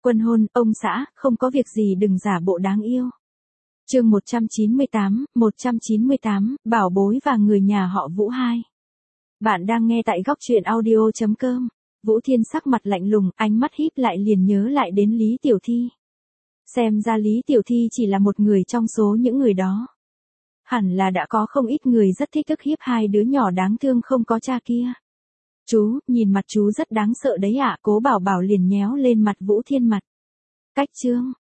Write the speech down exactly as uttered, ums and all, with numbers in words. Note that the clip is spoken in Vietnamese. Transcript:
Quân hôn, ông xã, không có việc gì đừng giả bộ đáng yêu. Chương một trăm chín mươi tám, một trăm chín mươi tám, bảo bối và người nhà họ Vũ hai. Bạn đang nghe tại góc truyện audio chấm com. Vũ Thiên sắc mặt lạnh lùng, ánh mắt híp lại liền nhớ lại đến Lý Tiểu Thi. Xem ra Lý Tiểu Thi chỉ là một người trong số những người đó. Hẳn là đã có không ít người rất thích ức hiếp hai đứa nhỏ đáng thương không có cha kia. Chú, nhìn mặt chú rất đáng sợ đấy ạ. Cố Bảo Bảo liền nhéo lên mặt Vũ Thiên mặt. Cách chương,